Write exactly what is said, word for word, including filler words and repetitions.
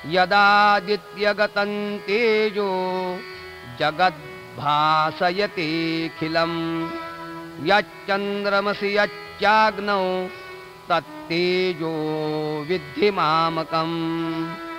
यदादित्यगतं तेजो जगद्भासयतेऽखिलम् यच्चन्द्रमसि यच्चाग्नौ तत्तेजो विद्धि मामकम्।